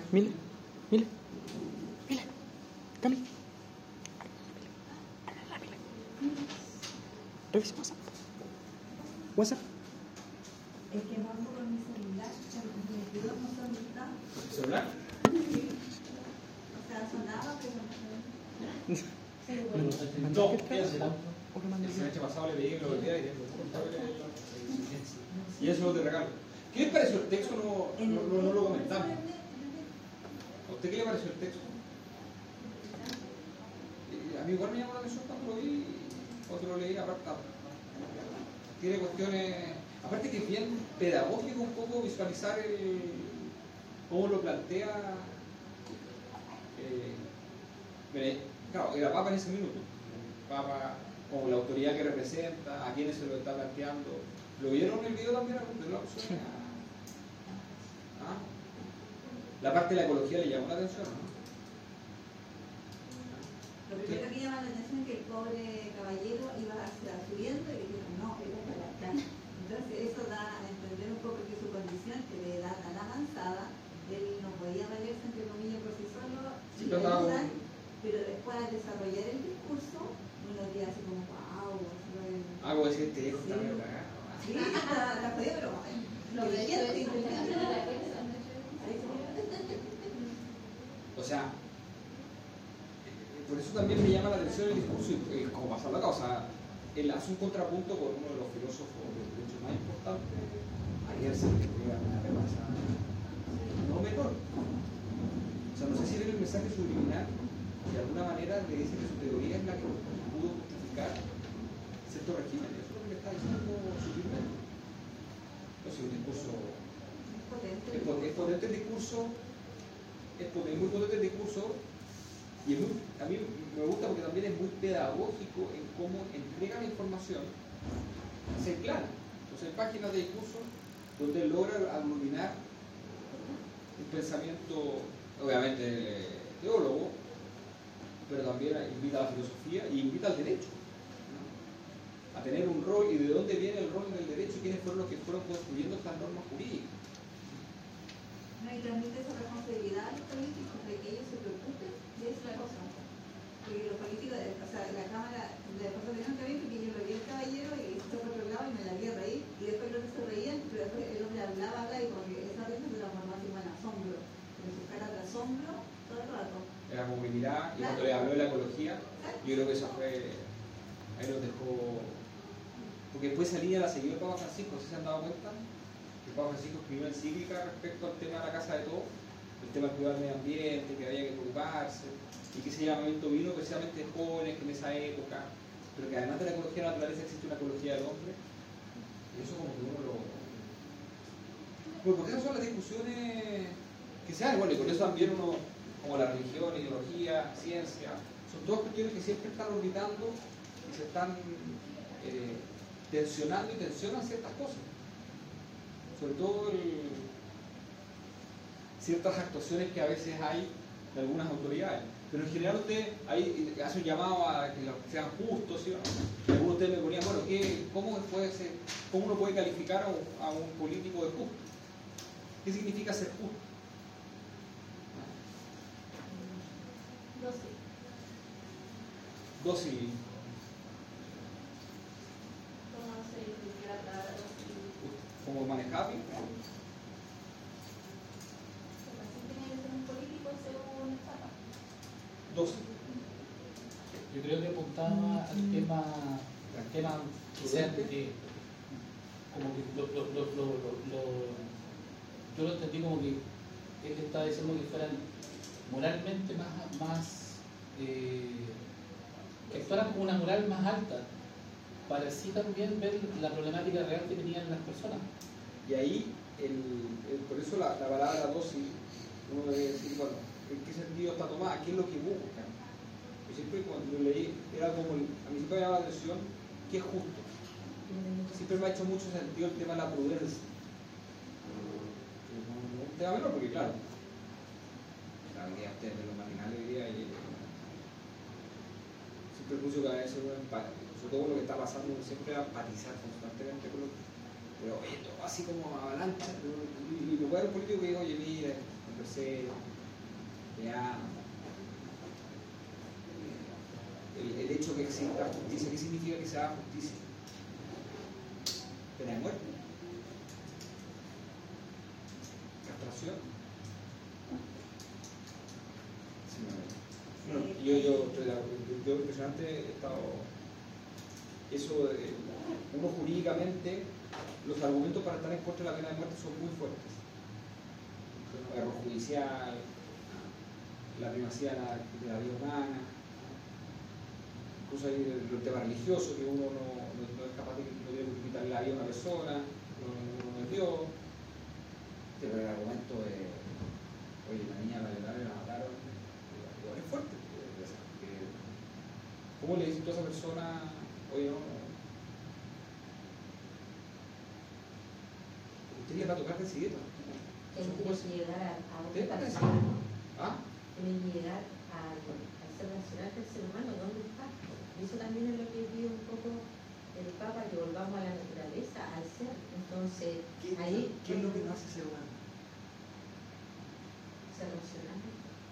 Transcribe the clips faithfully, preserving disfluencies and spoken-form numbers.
Mile, Mile, Mile, Cami. Revisa WhatsApp. WhatsApp. Es que vamos con mi celular, me olvidó no sé dónde está. ¿Celular? O sea, sonaba, pero no sé. No, piénselo. El semestre pasado le pedí que lo volviera y tengo y eso lo te regalo. ¿Qué le pareció el texto? No, no, no, no lo comentamos. ¿A usted qué le pareció el texto? A mí igual me llamó la atención cuando lo vi, cuando lo leí apartado. Tiene cuestiones, aparte que es bien pedagógico un poco visualizar el, cómo lo plantea. Eh, mire, claro, era Papa en ese minuto. Papa, como la autoridad que representa, a quienes se lo está planteando. ¿Lo vieron en el video también? ¿De la opción? ¿Ah? La parte de la ecología le llamó la atención, ¿no? Lo primero que llama la atención es que el pobre caballero iba hacia subiendo y le dijeron, no, él es para acá. Entonces eso da a entender un poco que su condición, que le da tan avanzada, él no podía valerse entre comillas por sí solo, Sí, y pero, le no, ayudan, pero después al desarrollar el discurso, uno queda así como, wow. Ah, como decir, te dejo, Sí. está medio cagado. Sí, la, la podía, pero Lo de hecho inteligente, es inteligente. de la prensa. O sea, por eso también me llama la atención el discurso, y como pasarlo acá, o sea, él hace un contrapunto con uno de los filósofos de derechos más importantes, ayer se le pega una repasa no menor. O sea, no sé si ven el mensaje subliminal, de alguna manera le dice que su teoría es la que pudo justificar ciertos regímenes. Eso es lo que le está diciendo subliminal. Entonces, un discurso Potente. es potente, es potente el discurso, es potente, muy potente el discurso, y es muy, a mí me gusta porque también es muy pedagógico en cómo entrega la información, hace claro. Entonces, hay páginas de discurso donde logra aglutinar un pensamiento, obviamente, teólogo, pero también invita a la filosofía y invita al derecho, ¿no? A tener un rol, y de dónde viene el rol del derecho y quiénes fueron los que fueron construyendo estas normas jurídicas. No, y transmite esa responsabilidad a los políticos de que ellos se preocupen de esa cosa. Porque los políticos, o sea, la Cámara, de la cosa que bien, porque yo lo vi al caballero y se fue por otro lado y me la vi a reír, y después los que se reían, pero después el hombre hablaba, hablaba, y porque esa risa se transformó así en asombro, con su cara de asombro todo el rato. Era como que miraba, y cuando le habló de la ecología, yo creo que eso fue, ahí nos dejó, porque después salía la seguida del Papa Francisco, ¿sí se han dado cuenta? El Papa Francisco escribió encíclica respecto al tema de la casa de todos, el tema del cuidado del medio ambiente, que había que preocuparse, y que ese llamamiento vino precisamente de jóvenes que en esa época, pero que además de la ecología de la naturaleza existe una ecología del hombre, y eso como que uno lo... Bueno, porque esas son las discusiones que se dan, bueno, y con eso también uno, como la religión, ideología, ciencia, son todas cuestiones que siempre están orbitando y se están eh, tensionando y tensionan ciertas cosas. Sobre todo el, ciertas actuaciones que a veces hay de algunas autoridades. Pero en general usted ahí hace un llamado a que sean justos, ¿sí o no? Algunos de ustedes me ponían, bueno, ¿qué, cómo, puede ser, ¿cómo uno puede calificar a un, a un político de justo? ¿Qué significa ser justo? Dócil. Dócil. ¿Cómo se definiría la palabra dócil? Como manejable. Así tiene que ser un político según el Papa. Dócil. Yo creo que apuntaba al tema, al tema prudente, que como que lo, lo, lo, lo, lo, yo lo entendí como que él estaba diciendo que fueran moralmente más, más eh, que actuaran con una moral más alta, para así también ver la problemática real que tenían las personas. Y ahí, el, el, por eso la, la palabra dócil, uno debe decir, bueno, ¿en qué sentido está tomada? ¿Qué es lo que busca? Yo siempre cuando lo leí, era como, el, a mí siempre me llamaba la atención, ¿qué es justo? Siempre me ha hecho mucho sentido el tema de la prudencia. No es un tema menor, porque claro, la vida ustedes de los marginales hoy día, y, siempre escucho que a veces uno empata, sobre todo lo que está pasando, uno siempre va a empatizar constantemente con lo que, pero oye, todo así como avalancha, y me puede dar un político que diga, oye, mira, conversé, exista justicia. ¿Qué significa que se haga justicia? Pena de muerte, castración. Sí, no, no, yo, yo, yo, yo impresionante he estado eso de, uno jurídicamente, los argumentos para estar en contra de la pena de muerte son muy fuertes. El error judicial, la primacía de la, de la vida humana, incluso hay el, el tema religioso, que uno no, no, no es capaz de no tiene que quitarle la vida a una persona, no, no, no es Dios. Pero el argumento de, oye, la niña la violaron y la mataron, igual es fuerte. ¿Cómo le dices tú a esa persona, oye, no, usted le va a tocar decidir? Tiene que llegar a, a ¿Usted va a otra decidir? persona. ¿Ah? Tiene que llegar al, al ser racional del ser humano, ¿dónde está? Y eso también es lo que pide un poco el Papa, que volvamos a la naturaleza, al ser. Entonces, ¿Qué, ahí ¿qué es lo que nos hace ser humano? ser racional.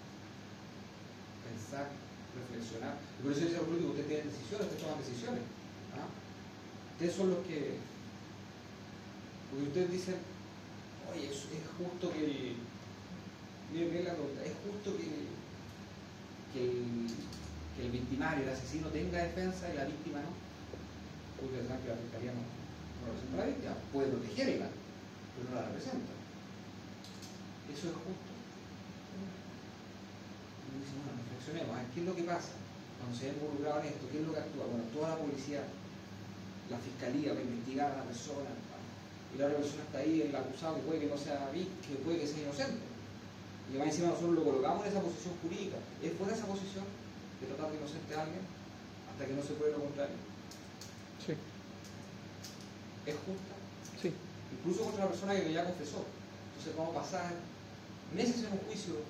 Pensar, reflexionar. Y por eso dice el político, ustedes tienen decisiones, ustedes toman decisiones. ¿Ah? Ustedes son los que... Porque ustedes dicen, oye, es, es justo que el... Miren bien la pregunta, ¿es justo que el, que el, que el victimario, el asesino tenga defensa y la víctima no? Ustedes saben que la fiscalía no, no representa a la víctima, puede protegerla, pero no la representa. Eso es justo. Y dice, bueno, reflexionemos, a ver, ¿qué es lo que pasa cuando se ha involucrado en esto? ¿Qué es lo que actúa? Bueno, toda la policía, la fiscalía va a investigar a la persona, y la otra persona está ahí, el acusado, que puede que no sea víctima, que puede que sea inocente. Y más encima nosotros lo colocamos en esa posición jurídica. ¿Es buena esa posición de tratar de inocente a alguien hasta que no se puede lo contrario? Sí, ¿Es justa? sí. Incluso contra la persona que ya confesó. Entonces vamos a pasar meses en un juicio.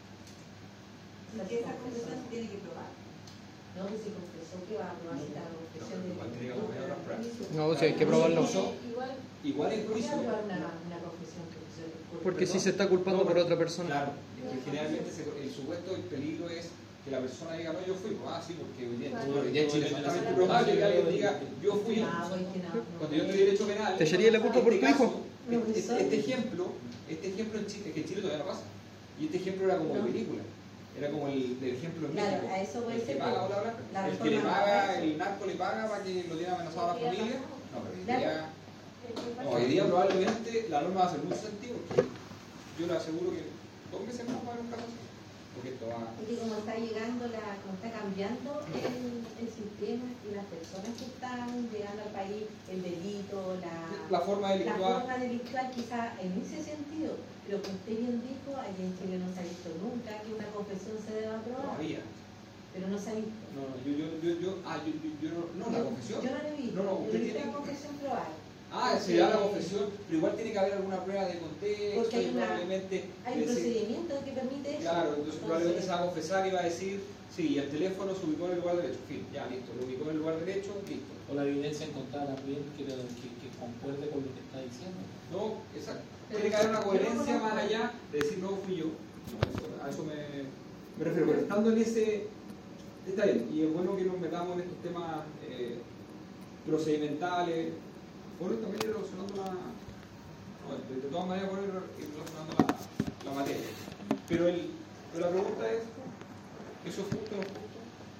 Y que esa confesión se tiene que probar. No, que se confesó que va a probar si la confesión de... Igual tiene que acompañar otras pruebas. No, si hay que probarlo. Igual, Igual en ¿por qué juicio. probar una, una confesión que se le Porque si Perdón. se está culpando No, por otra persona. Claro, es que generalmente se- el supuesto, el peligro es que la persona diga, no, yo fui, pues, ah, sí, porque hoy día, Claro. hoy día en Chile es Claro. altamente probable que alguien diga, yo fui. Ah, pues que no, no. Cuando yo estudié derecho penal, ¿Te echaría la culpa por este tu hijo? caso, este, este- este ejemplo, este ejemplo en Chile, que en Chile todavía no pasa, y este ejemplo era como de No. película, era como el, el ejemplo en Claro, México, a eso voy el a que ser paga, que bla, bla, la el que le reforma paga, para eso. el narco le paga para que lo tiene amenazado a la familia, no, pero hoy Claro. día, no, hoy día probablemente la norma va a hacer mucho sentido, porque yo le aseguro que dos meses más va a haber un caso así, porque esto va... Es que como está llegando, la, como está cambiando el, el sistema y las personas que están llegando al país, el delito, la, La forma la delictual, forma delictual, quizá en ese sentido, lo que usted bien dijo, allí en Chile no se ha visto nunca que una confesión se deba probar, todavía. pero no se ha visto. No, no, yo, yo, yo, yo, ah, yo, yo, yo no, no, la confesión. Yo no lo he visto, No, no, yo usted he visto tiene- la confesión probada. Ah, se da la confesión, pero igual tiene que haber alguna prueba de contexto, Porque hay y una- probablemente... Hay un decir- procedimiento que permite eso. Claro, entonces probablemente se va a confesar y va a decir, sí, el teléfono se ubicó en el lugar derecho, fin, ya, listo, lo ubicó en el lugar derecho, listo. O la evidencia encontrada también que, que, que concuerde con lo que está diciendo. No, exacto. Tiene que haber una coherencia más allá de decir, no fui yo. No, eso- a eso me, me refiero, pero estando en ese... Está bien, y es bueno que nos metamos en estos temas eh, procedimentales, bueno, también ir relacionando la... no, de, de todas maneras, bueno, ir relacionando la, la materia. Pero, el, pero la pregunta es, ¿eso es justo o no es justo?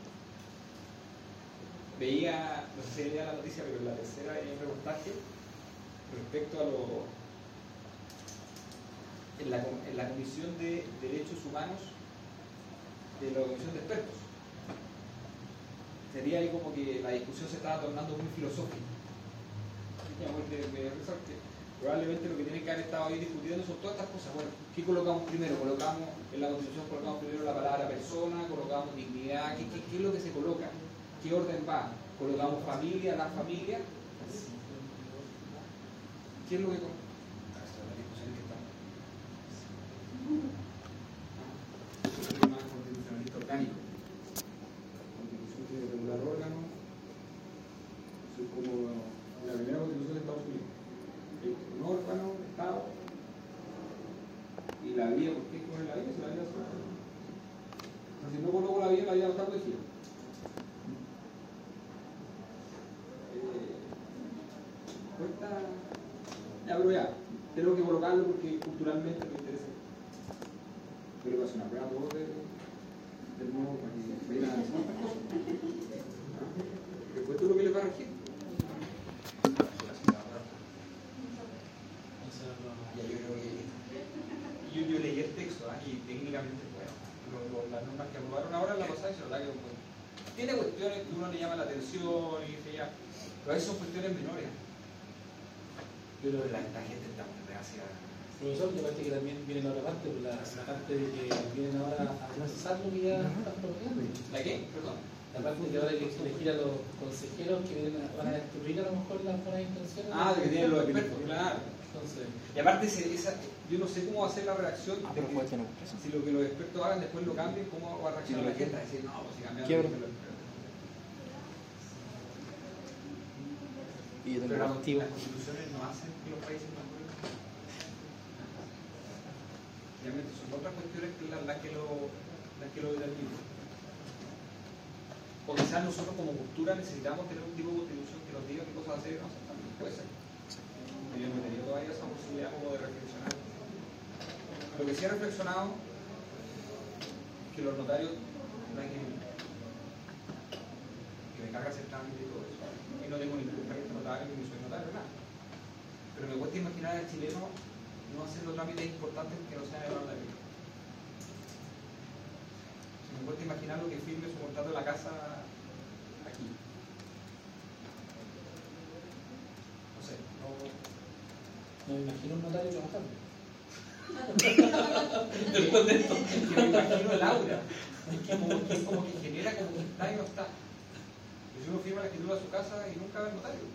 Veía, no sé si leía la noticia, pero en la tercera hay un reportaje respecto a lo... En la, en la Comisión de Derechos Humanos de la Comisión de Expertos. Sería ahí como que la discusión se estaba tornando muy filosófica. Así que me, me pensar que probablemente lo que tienen que haber estado ahí discutiendo son todas estas cosas. Bueno, ¿qué colocamos primero? Colocamos en la Constitución, colocamos primero la palabra persona, colocamos dignidad, ¿qué, qué, qué es lo que se coloca? ¿Qué orden va? ¿Colocamos familia, la familia? ¿Qué es lo que colocamos? Esa es la discusión que estamos. Eso es el más constitucionalista orgánico. Constitución tiene que regular órganos. Eso es como la primera constitución de Estados Unidos. Hay un órgano, Estado, y la vida, ¿por qué coger la vida? Si la vida es una... Si no coloco la vida, la vida va a estar protegida. ya, tengo que colocarlo porque culturalmente me interesa. Pero va a hacer una prueba todo de, del nuevo para que vean las otras cosas. ¿Ah? Después todo lo que les va a regir. Ya, yo creo que yo, yo leí el texto, ¿eh? Y técnicamente bueno, lo, lo, las normas que aprobaron ahora en la pasada, se lo da que bueno. Tiene cuestiones que uno le llama la atención y dice ya, pero esas son cuestiones menores. Pero la, la gente está muy reacia. Profesor, yo parece que también viene la otra parte, la, la parte de que vienen ahora a procesar lo que ya están proponiendo. ¿La qué? Perdón. La parte de que ahora hay que elegir a los consejeros que vienen a, van a destruir a lo mejor las buenas intenciones. Ah, de que tienen los expertos, claro. Entonces, y aparte, esa, esa, yo no sé cómo va a ser la reacción Ah, de pero que, puede tener preso. si lo que los expertos hagan después lo cambien, cómo va a reaccionar la gente. A decir, no, pues si cambiaron Quiebra. lo que los expertos. Y yo tengo Pero las activo. las constituciones no hacen que los países no puedan. Realmente son otras cuestiones que las, las que lo las que lo determinan. O quizás nosotros como cultura necesitamos tener un tipo de constitución que nos diga qué cosas hacer y no hacer también. Puede ser. Yo no he tenido todavía esa posibilidad como de reflexionar. Lo que sí he reflexionado es que los notarios no hay que que me carga hacer trámite y todo eso. Y no tengo ningún experiencia notario ni soy notario, nada. Pero me cuesta imaginar al chileno no haciendo trámites importantes que no sean de la ley. Me cuesta imaginar lo que firme su contrato de la casa aquí. No sé, no. no me imagino un notario trabajando. Después de esto, es que me imagino el aura. Es que como que, como que genera como que está y no está. Y si uno firma la escritura de su casa y nunca ve el notario.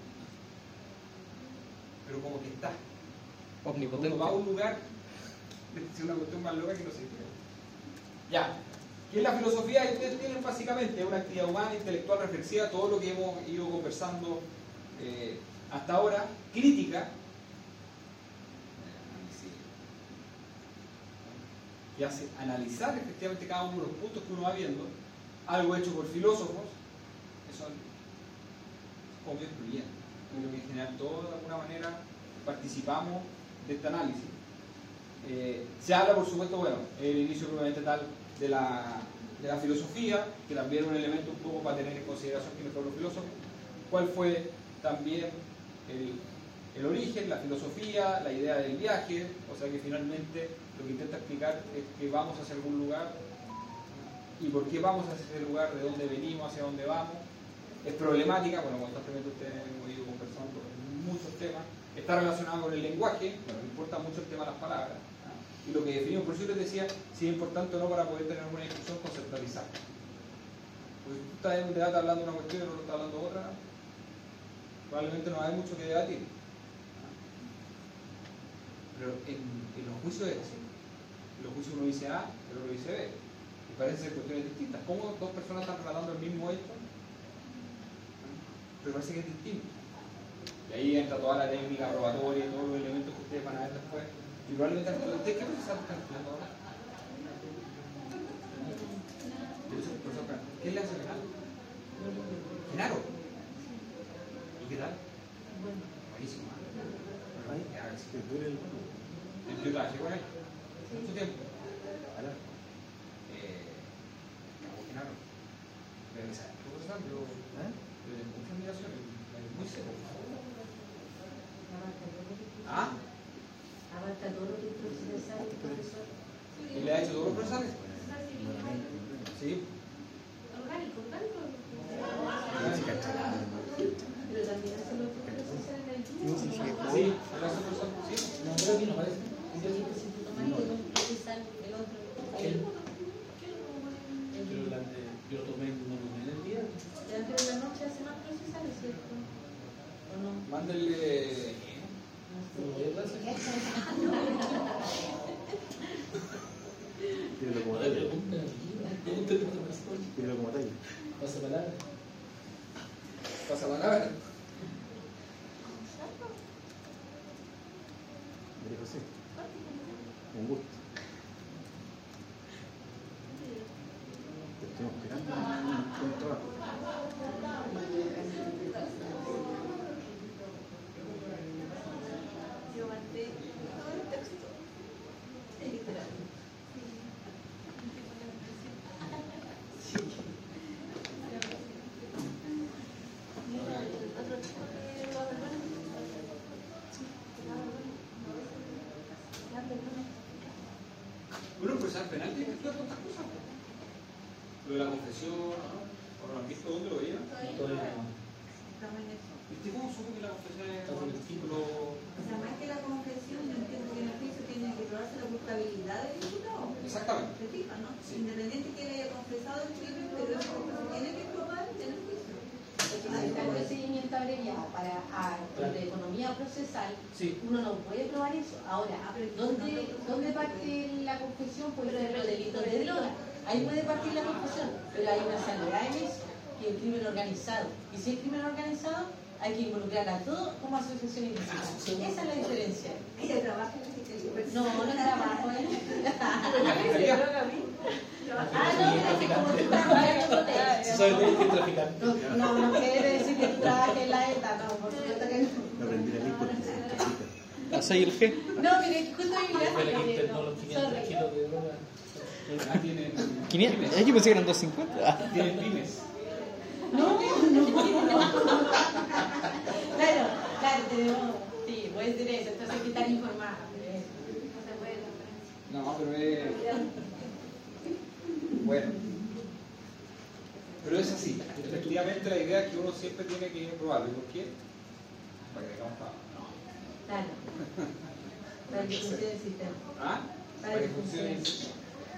Pero como que está. Omnipotente. Uno va a un lugar, es una cuestión más loca que no se entiende. Ya. ¿Qué es la filosofía? Y ustedes tienen básicamente una actividad humana, intelectual, reflexiva, todo lo que hemos ido conversando eh, hasta ahora, crítica, que hace analizar efectivamente cada uno de los puntos que uno va viendo, algo hecho por filósofos, que son como excluyentes. Yo creo que en general todos de alguna manera participamos de este análisis. Eh, se habla, por supuesto, bueno, el inicio probablemente tal de la, de la filosofía, que también es un elemento un poco para tener en consideración quiénes fueron los filósofos, cuál fue también el, el origen, la filosofía, la idea del viaje, o sea que finalmente lo que intenta explicar es que vamos hacia algún lugar y por qué vamos hacia ese lugar, de dónde venimos, hacia dónde vamos. Es problemática, bueno, constantemente ustedes hemos ido conversando muchos temas, está relacionado con el lenguaje, bueno, importa mucho el tema de las palabras. Y lo que definimos, por eso les decía, si es importante o no para poder tener una discusión conceptualizada. Porque tú estás en un debate hablando de una cuestión y el otro está hablando de otra, probablemente no hay mucho que debatir. Pero en, en los juicios es así. En los juicios uno dice A, el otro dice B. Y parecen ser cuestiones distintas. ¿Cómo dos personas están relatando el mismo hecho? Pero parece que es distinto. Y ahí entra toda la técnica probatoria y todos los elementos que ustedes van a ver después. Y probablemente ustedes qué profesor están estudiando ahora. ¿Qué le hace Genaro? Genaro. ¿Y qué tal? Bueno, Buenísimo. ¿Eh? Yo trabajé con él mucho tiempo. Eh, Genaro. Pero esa, ¿qué profesor? Yo, yo tengo mucha admiración, es muy seco. abarca todo lo que ¿Ah? abarca todo lo que es procesar el profesor. ¿Y le ha hecho todos los profesores? Sí. Orgánico, orgánico. Pero también hace lo que procesa en el día. Sí, él hace profesor. Sí. No, pero aquí no parece. Porque si tú tomas el un procesal, el otro, ¿Qué? el, Pero la de, yo tomé no tomé en el día. el antes de la noche hace más procesales, ¿cierto? ¿O no? Mándele. Pero voy a clase. Tíralo como No le tallo. pregunten aquí, pregúntenle a otra persona. Tíralo como tallo. Pasa palabra. Pasa palabra. María José. Un gusto. Te estoy esperando en un trabajo. Yo Uno, un procesal penal tiene que estudiar tantas cosas. Lo de la confesión, ¿o no lo han visto? ¿Dónde lo veían? Todavía no. Estamos en eso. ¿Viste cómo supo que la confesión es Estamos en el título? O sea, más que la confesión, yo entiendo que en el juicio tiene que probarse la culpabilidad del imputado. Exactamente. ¿Se fijan, no? Sí. Independiente que él haya confesado el crimen, pero eso se tiene que probar en el juicio. Hay un procedimiento abreviado para a, de economía procesal, Sí. uno no puede probar eso. Ahora, ¿dónde, ¿dónde parte la confesión? Puede ser los delitos de droga. Ahí puede partir la confesión, pero hay una salvedad en eso, que es el crimen organizado. Y si es crimen organizado, hay que involucrar a todo como asociación ilícita. Esa es la diferencia. Ella trabaja en la fiscalía. No, no trabajo en La fiscalía. Ah, no, pero que como tú trabajas en el Se sabe de que es traficante. No, no, no quiere decir que tú trabajes en la ETA, no, por supuesto que no. No aprendí la ley porque se capacita. ¿Hace ahí el G? No, pero es que justo mi Fue la que gráfica, internó no, los quinientos sorry. kilos de droga. Ah, tienen. ¿quinientos? Eh, yo pensé que eran doscientos cincuenta. Ah. Tienen pymes. No, no, no. Claro, claro, tenemos, sí, puede ser eso, entonces hay que estar informada. No se puede transferencia. No, pero es. Bueno. Pero es así. Efectivamente, la idea es que uno siempre tiene que probarlo. ¿Y por qué? Para que tengamos para. Claro. Para que funcione el sistema. ¿Ah? Para que funcione el sistema.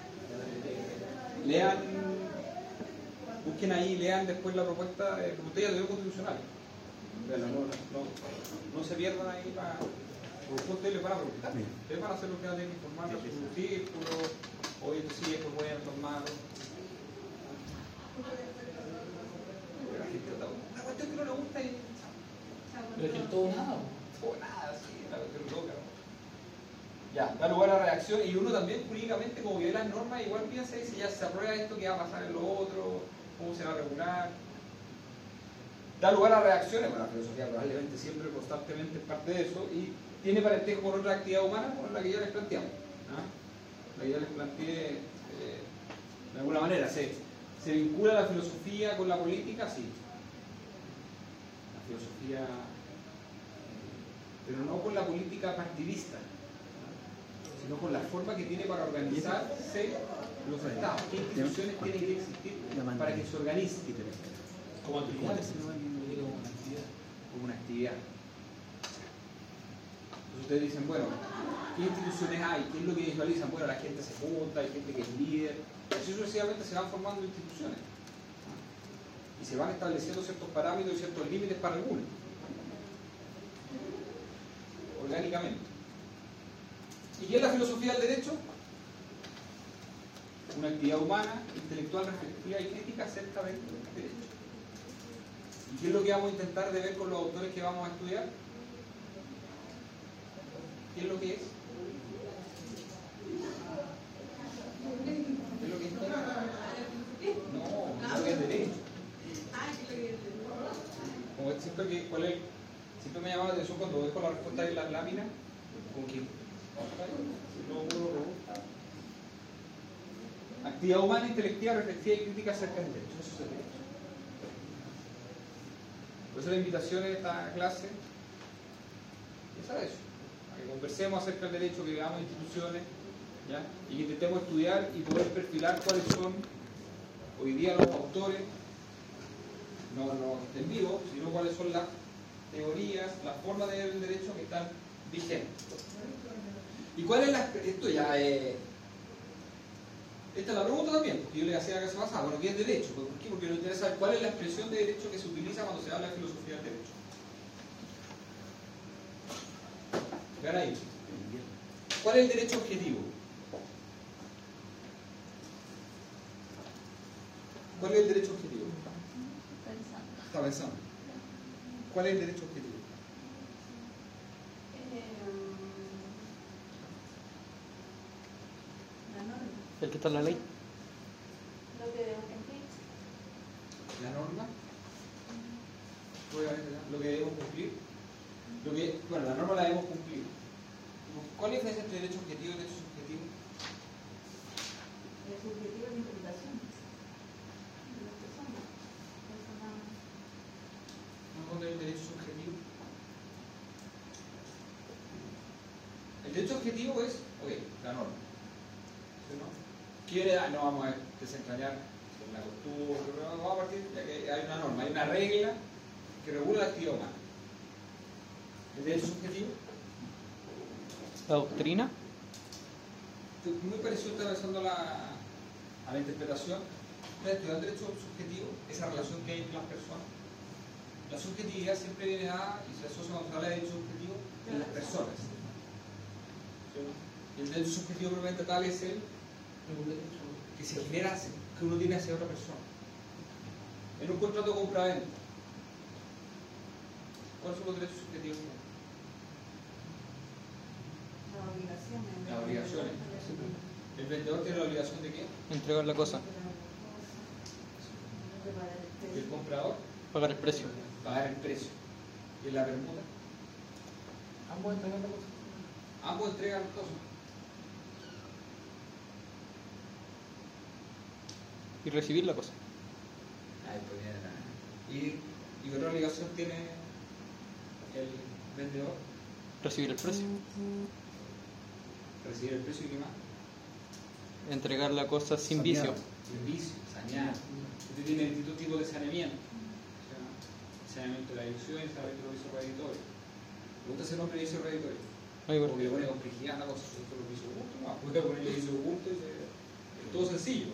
Lean. Busquen ahí, lean después la propuesta de propuesta de constitucional. Bueno, no, no, no, no se pierdan ahí para. Por ustedes les van a preguntar. Ustedes van a hacer lo que van a tener que informar a su círculo. Oye, esto sí, esto es bueno, esto es malo. La gente está. Una cuestión que no le gusta y. Pero es que todo nada. O nada, sí, la cuestión loca. ¿No? Ya, da lugar a la reacción y uno también jurídicamente, como que ve las normas, igual piensa y si ya se aprueba esto, ¿qué va a pasar en lo otro? ¿Cómo se va a regular? Da lugar a reacciones, bueno, la filosofía probablemente siempre, constantemente es parte de eso y tiene parentesco con otra actividad humana, con la que ya les planteamos. ¿Ah? La que ya les planteé eh, de alguna manera. ¿Se, ¿Se vincula la filosofía con la política? Sí. La filosofía, pero no con la política partidista, sino con la forma que tiene para organizarse los estados. ¿Qué instituciones tienen que existir para que se organicen? Como actividades, no digo como una actividad. Como una actividad. Entonces ustedes dicen, bueno, ¿qué instituciones hay? ¿Qué es lo que visualizan? Bueno, la gente se junta, hay gente que es líder. Así sucesivamente se van formando instituciones. Y se van estableciendo ciertos parámetros y ciertos límites para algunos. Orgánicamente. ¿Y qué es la filosofía del derecho? Una actividad humana, intelectual, reflexiva y crítica acerca del derecho. ¿Y qué es lo que vamos a intentar de ver con los autores que vamos a estudiar? ¿Qué es lo que es? ¿Qué es lo que es? No, ¿qué es lo que es derecho? Como siempre, que, ¿cuál es? Siempre me llama la atención cuando dejo la respuesta en las láminas, con que no puedo preguntar. Actividad humana, intelectiva, reflexiva y crítica acerca del derecho. Eso es el derecho. Por eso la invitación en esta clase es a eso, a que conversemos acerca del derecho, que veamos instituciones, ¿ya? Y que intentemos estudiar y poder perfilar cuáles son hoy día los autores, no, no en vivo, sino cuáles son las teorías, las formas de ver el derecho que están vigentes. ¿Y cuál es la... esto ya es... Esta es la pregunta también, porque yo le hacía la clase pasada, bueno, ¿qué es derecho? ¿Por qué? Porque nos interesa saber cuál es la expresión de derecho que se utiliza cuando se habla de filosofía del derecho. Vean ahí. ¿Cuál es el derecho objetivo? ¿Cuál es el derecho objetivo? Está pensando. ¿Cuál es el derecho objetivo? La norma. El que está en la ley. Lo que debemos cumplir. La norma. Lo que debemos cumplir. Lo que, bueno, la norma la debemos cumplir. ¿Cuál es la diferencia entre derecho objetivo y derecho subjetivo? El subjetivo es la interpretación de las personas. Eso no- ¿No con el derecho subjetivo? El derecho objetivo es, ok, la norma. quiere, ah, no vamos a desentrañar en la costumbre, pero vamos a partir de que hay una norma, hay una regla que regula la actividad humana. ¿El derecho subjetivo? La doctrina. Muy parecido, está pensando a la, a la interpretación. Está estudiando el derecho subjetivo, esa relación que hay entre las personas. La subjetividad siempre viene a, y se asocia cuando se habla de derecho subjetivo, en las personas. ¿Sí? Y el derecho subjetivo propiamente tal es el que se genera, que uno tiene hacia otra persona. En un contrato de compra-venta, ¿cuáles son los derechos subjetivos? Las obligaciones. Las obligaciones. ¿El vendedor tiene la obligación de qué? Entregar la cosa. ¿Y el comprador? Pagar el precio. Pagar el precio. ¿Y en la permuta? Ambos entregan la cosa. Ambos entregan las cosas. Y recibir la cosa. Ahí pues viene la... ¿Y, ¿Y otra obligación tiene el vendedor? Recibir el precio. Recibir el precio y qué más. Entregar la cosa sin Saneado. vicio. Sin vicio, sanear. Usted tiene distintos tipos de saneamiento. O sea, saneamiento de la ilusión y saneamiento de los vicios redditorios. ¿Le gusta ese nombre de vicio reditorio? Ay, bueno. Porque le pone complejidad a la cosa. Esto es los vicios ocultos, no. Puede ponerle vicio oculto y se... es todo sencillo.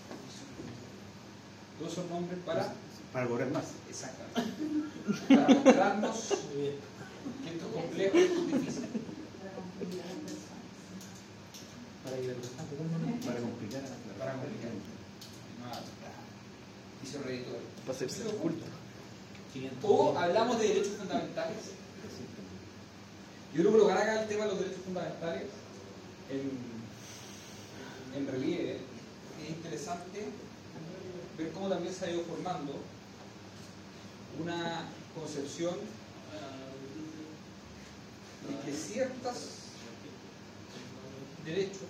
Todos son nombres para... Para cobrar más. Exactamente. Para mostrarnos que esto es complejo y esto es difícil. Para ir a Para complicar a la Para complicar. Vicio reditorio. Para hacerse oculto. O hablamos de derechos fundamentales. Yo creo que colocar acá el tema de los derechos fundamentales en, en relieve es interesante ver cómo también se ha ido formando una concepción de que ciertos derechos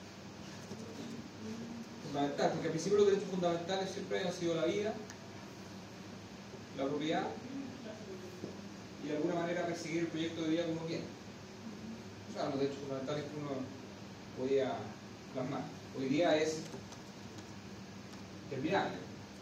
fundamentales, porque al principio los derechos fundamentales siempre han sido la vida, la propiedad y de alguna manera perseguir el proyecto de vida que uno quiere. O sea, los derechos fundamentales que uno podía plasmar. Hoy día es terminable.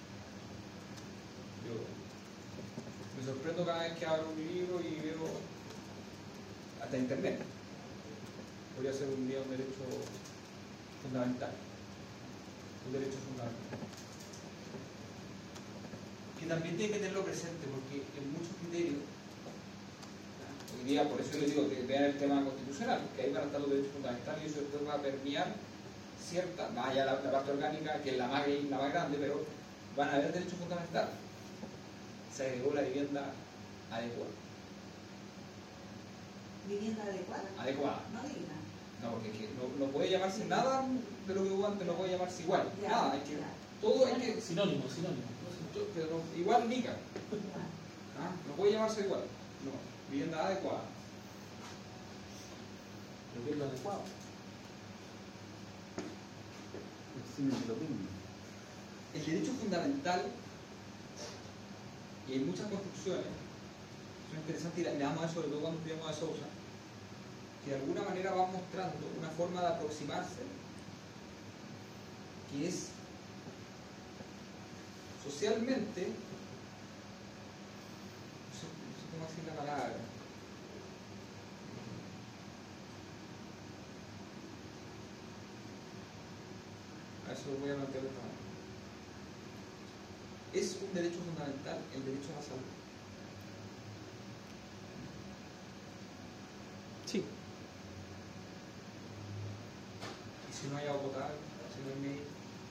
Yo me sorprendo cada vez que abro un libro y veo hasta internet. Podría ser un día un derecho fundamental. Un derecho fundamental. Que también tiene que tenerlo presente porque en muchos criterios, hoy día, por eso les digo que vean el tema constitucional, que ahí van a estar los derechos fundamentales y eso después va a permear cierta, más allá la, la parte orgánica, que es la más, la más grande, pero van a haber derechos fundamentales. Se agregó la vivienda adecuada. ¿Vivienda adecuada? Adecuada. No digna. No, porque es que no, no puede llamarse nada de lo que hubo antes, no puede llamarse igual. Ya, Nada, hay que, ya. todo hay que. Sinónimo, sinónimo. Pero no- igual nica. ¿Ah? No puede llamarse igual. No. Vivienda adecuada. Lo que es lo adecuado. Sí, lo mismo. El derecho fundamental, y hay muchas construcciones, son interesantes y le damos a eso, sobre todo cuando estudiamos a Sousa, que de alguna manera van mostrando una forma de aproximarse que es socialmente, no sé, no sé cómo decir la palabra, a eso lo voy a plantear de esta manera. Es un derecho fundamental el derecho a la salud. Sí. Y si no hay agua potable, si no hay médico,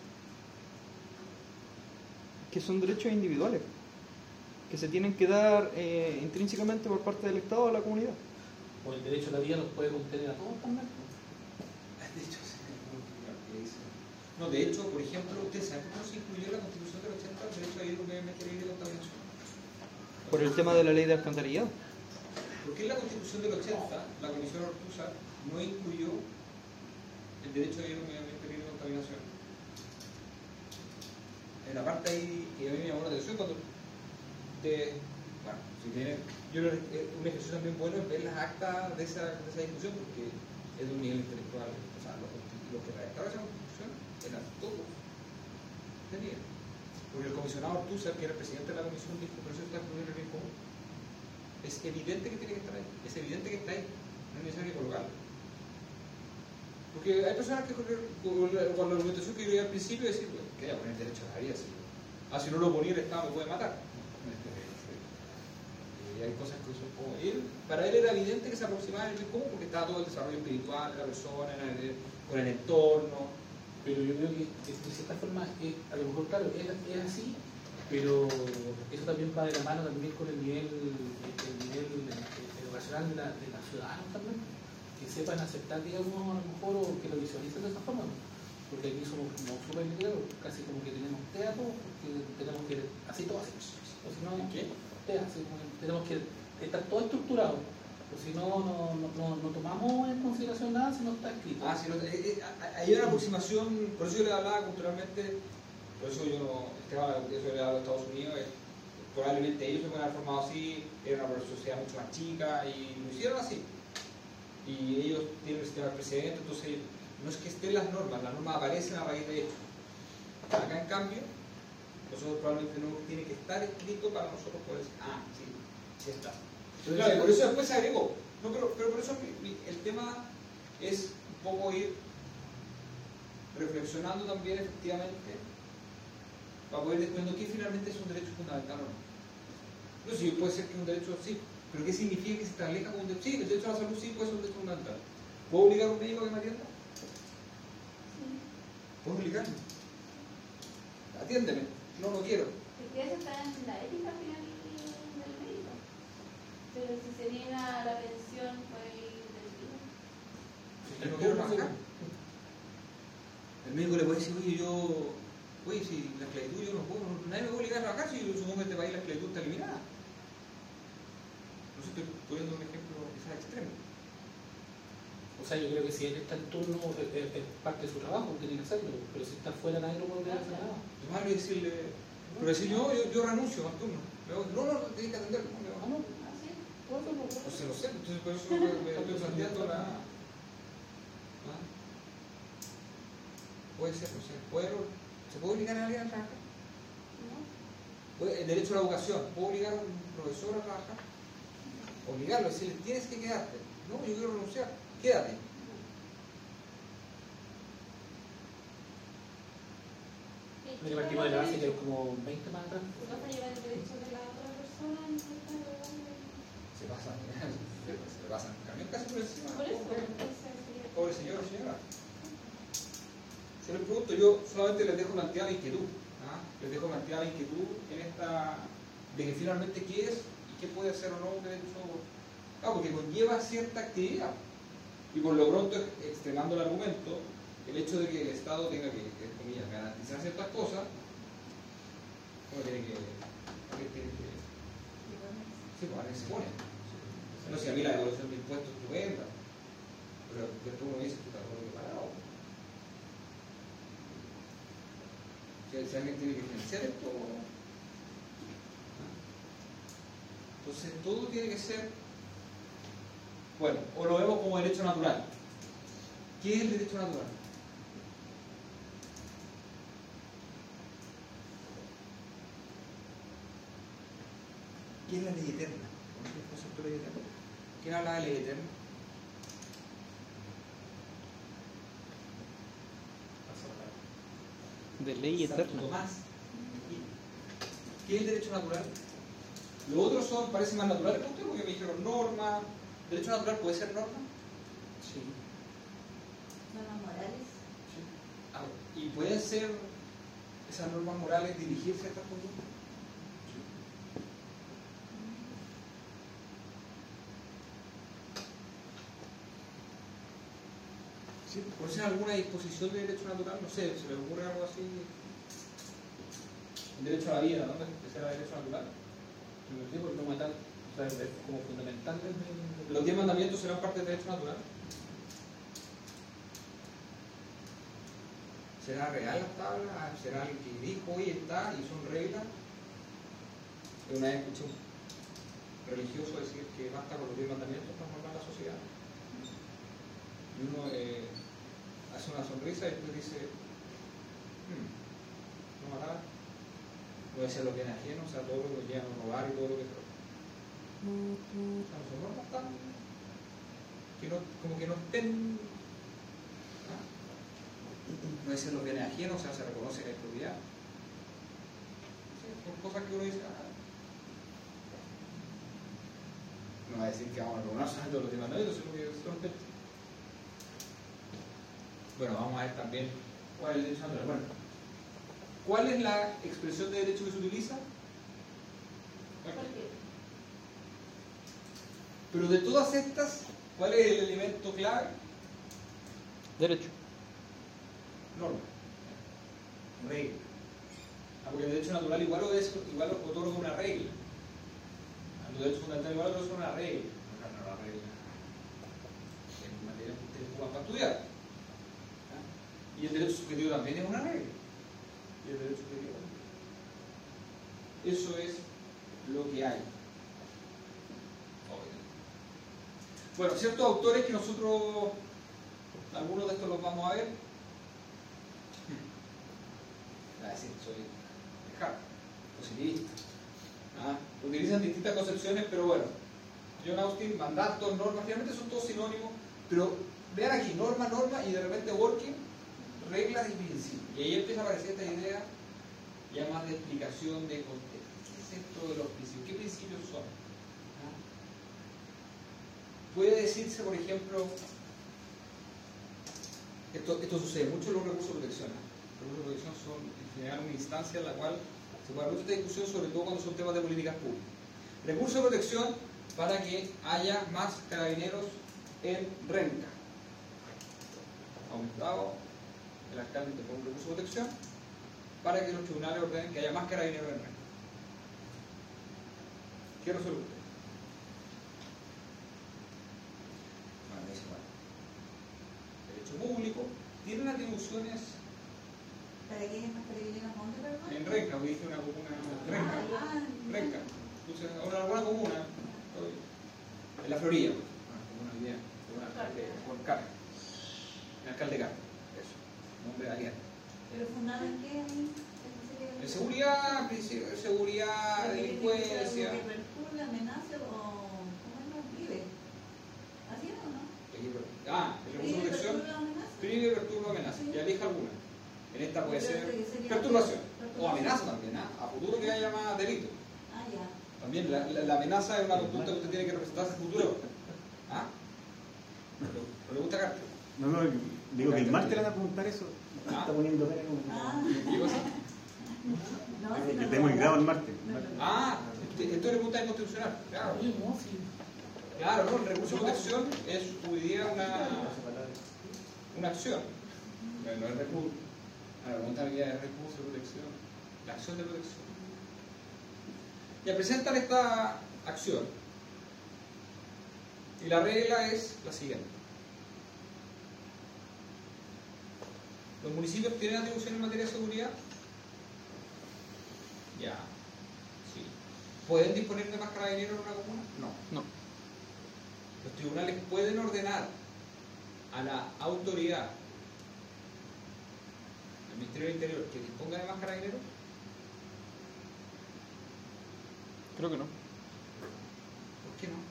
Que son derechos individuales. Que se tienen que dar eh, intrínsecamente por parte del Estado a la comunidad. O el derecho a la vida los puede contener a todos también. de hecho, sí, que dice. No, de hecho, por ejemplo, ustedes saben cómo se incluyó en la Constitución del ochenta el derecho a vivir con medioambiente libre de contaminación. Por el tema de la ley de alcantarillado. Porque en la Constitución del ochenta, la Comisión Ortúzar no incluyó el derecho a vivir con medioambiente libre de contaminación. En la parte ahí que a mí me llamó la atención cuando de, bueno, si tienen, yo creo que un ejercicio también bueno es ver las actas de esa, de esa discusión porque es de un nivel intelectual, o sea, los, los que redactaron esa constitución eran comisionado Ortúzar, que era el presidente de la comisión, dijo, pero eso está excluido en el bien común. Es evidente que tiene que estar ahí, es evidente que está ahí, no es necesario colocarlo. Porque hay personas que con la argumentación que yo vi al principio decir, bueno, que haya poner derecho a la vida, si, ah, si no lo ponía el Estado me puede matar. Y hay cosas que son como él, para él era evidente que se aproximaba al bien común porque estaba todo el desarrollo espiritual de la persona, el, con el entorno. Pero yo creo que de cierta forma, eh, a lo mejor claro, es, es así, pero eso también va de la mano también con el nivel, el nivel educacional de, la, de los ciudadanos también, que sepan aceptar, digamos, a lo mejor, o que lo visualicen de esa forma, ¿no? Porque aquí somos como súper literos, casi como que tenemos teatro, porque tenemos que, así todo así, o si no, ¿Qué? tea, así como que tenemos que estar todo estructurado, o si no, no, no, no, no tomamos en consideración nada si no está escrito. Ah, sí, no, eh, eh, hay una aproximación, por eso yo le hablaba culturalmente, por eso yo no, Esteban, eso le hablo de Estados Unidos, eh, probablemente ellos se pueden haber formado así, era una sociedad mucho más chica y lo hicieron así. Y ellos tienen el sistema precedente, entonces no es que estén las normas, las normas aparecen a raíz de hechos. Acá en cambio, nosotros probablemente no tiene que estar escrito para nosotros poder decir, ah, sí, sí está. Claro, y por eso después se agregó. No, pero, pero por eso el tema es un poco ir reflexionando también efectivamente para poder descubriendo qué finalmente es un derecho fundamental o no. No sé, puede ser que es un derecho sí, pero ¿qué significa que se establezca como un derecho? Sí, el derecho a la salud sí puede ser un derecho fundamental. ¿Puedo obligar a un médico a que me atienda? Sí. ¿Puedo obligarme? Atiéndeme. No, no quiero. Porque eso está en la ética final del médico. Pero si se niega la pensión por el despido. Yo no quiero trabajar. El médico le puede decir, oye, yo, oye, si la esclavitud yo no puedo, nadie me puede obligar a trabajar si yo supongo que en este país la esclavitud está eliminada. No sé, estoy poniendo un ejemplo quizás extremo. O sea, yo creo que si él está en turno, es, es, es parte de su trabajo, tiene que hacerlo, pero si está fuera nadie lo puede hacer nada. Tomarlo y decirle, pero decir, no, yo, yo renuncio al turno. No, no, no, tienes que atenderlo. No, Ah, no, Ah, sí. no se lo sé, entonces por eso me, me estoy planteando la... ¿Ah? Puede ser, no sé, ¿puede, ¿se puede obligar a alguien a trabajar? No. ¿Puede- el derecho a la educación, ¿puedo obligar a un profesor a trabajar? Obligarlo, decirle, tienes que quedarte. No, yo quiero renunciar, quédate. Porque partimos de la base que hay como veinte más atrás. ¿Tú vas a llevar el derecho de la otra persona en esta lugar? Se pasa, se le pasa el camión casi por encima. Por eso, Pobre, entonces sería... pobre señor o señora. Yo les pregunto, yo solamente les dejo plantear la inquietud. ¿Ah? Les dejo plantear la inquietud en esta, de que finalmente qué es y qué puede hacer o no un derecho. Claro, porque conlleva cierta actividad. Y por lo pronto, extremando el argumento, el hecho de que el Estado tenga que, que comillas, garantizar ciertas cosas, uno tiene que. Tiene que sí, pues a veces se pone. No sé, a mí la devolución de impuestos es estupenda, pero después uno dice que está todo preparado. Si, si alguien tiene que financiar esto. Entonces todo tiene que ser. Bueno, o lo vemos como derecho natural. ¿Qué es el derecho natural? ¿Qué es la ley eterna? ¿Conoces el concepto de ley eterna? ¿Quién habla de ley eterna? De ley Santo eterna. Tomás. ¿Qué es el derecho natural? Los otros son, parecen más naturales para ustedes porque me dijeron norma. ¿Derecho natural puede ser norma? Sí. Normas morales. Ah, ¿y pueden ser esas normas morales dirigirse a estas conductas? Sí. ¿Conocen alguna disposición de derecho natural? No sé, ¿se les ocurre algo así? El derecho a la vida, ¿no? ¿Que será derecho natural? Sí, porque no matar, o sea, es como fundamental desde... ¿Los diez mandamientos serán parte del derecho natural? ¿Será real las tablas? ¿Será alguien que dijo, oye, está, y son reglas? Una vez escuché un religioso decir que basta con los diez mandamientos para formar la sociedad. Y uno eh, hace una sonrisa y después dice, hmm, no matar, no No debe ser los bienes ajenos, o sea, todo lo que llegan a robar y todo lo que es droga. O sea, no son normas tan... que no, como que no estén... ¿ah? No debe ser los bienes ajenos, o sea, se reconoce que hay propiedad. Sí, son cosas que uno dice... Ah, no va a decir que vamos a robar todos los demás, no, eso es lo que son textos. Bueno, vamos a ver también cuál es el derecho natural. Bueno, ¿cuál es la expresión de derecho que se utiliza? Pero de todas estas, ¿cuál es el elemento clave? Derecho. Norma. Regla. Ah, porque el derecho natural igual lo es, igual lo otorga una regla. El derecho fundamental igual lo es una regla. No, no, la regla. En materia que ustedes juegan para estudiar. Y el derecho subjetivo también es una regla. Y el derecho subjetivo también. Eso es lo que hay. Bueno, ciertos autores que nosotros, algunos de estos los vamos a ver. Voy a decir, soy hard, positivista. ¿Ah? Utilizan distintas concepciones, pero bueno. John Austin, mandatos, normas, finalmente son todos sinónimos. Pero vean aquí, norma, norma y de repente working. Reglas y principios. Y ahí empieza a aparecer esta idea ya más de explicación de contexto. ¿Qué es esto de los principios? ¿Qué principios son? ¿Ah? Puede decirse, por ejemplo, esto, esto sucede mucho en los recursos de protección. Los recursos de protección son en general una instancia en la cual se puede haber mucha discusión, sobre todo cuando son temas de políticas públicas. Recursos de protección para que haya más carabineros en Renca. Aumentado. El alcalde te pone un recurso de protección para que los tribunales ordenen que haya más carabineros en Renca. ¿Qué resuelve usted? Bueno, dice, bueno, derecho público tienen atribuciones ¿Para qué es más carabineros? ¿Dónde, perdón? en Renca, hoy dije una comuna, Renca, Ah, Renca, puse una buena comuna, en la Florida, una comuna hoy día, un alcalde, Juan Carlos, un alcalde Carlos, eso, nombre aliado. ¿Pero fundado en qué? En seguridad, principio, seguridad, delincuencia. ¿Que perturbe, amenaza o cómo es? ¿Vive? ¿Así o no? Ah, el recurso de protección. Prive, perturba, amenaza. Ya elija alguna. En esta puede ser perturbación o amenaza también, ¿ah? A futuro que haya más delito. Ah, ya. También la, la, la amenaza es una conducta que usted tiene que representar en el futuro. ¿Ah? ¿No le gusta Carter? No, no, digo que el martes le van a preguntar eso. Ah. Está poniendo pena Ah. como. ¿Qué cosa? No, si Que no tenemos lo- el grado el martes. Ah, este- esto es pregunta inconstitucional. Claro. Oye, no, sí. Claro, ¿no? El recurso de protección es hoy día una, una acción. No, no es recurso. La pregunta es recurso de protección. La acción de protección. Ya presentan esta acción. Y la regla es la siguiente. ¿Los municipios tienen atribución en materia de seguridad? Ya. Sí. ¿Pueden disponer de más carabineros en una comuna? No. No. Los tribunales pueden ordenar a la autoridad, al Ministerio del Interior, que disponga de más carabineros. Creo que no. ¿Por qué no?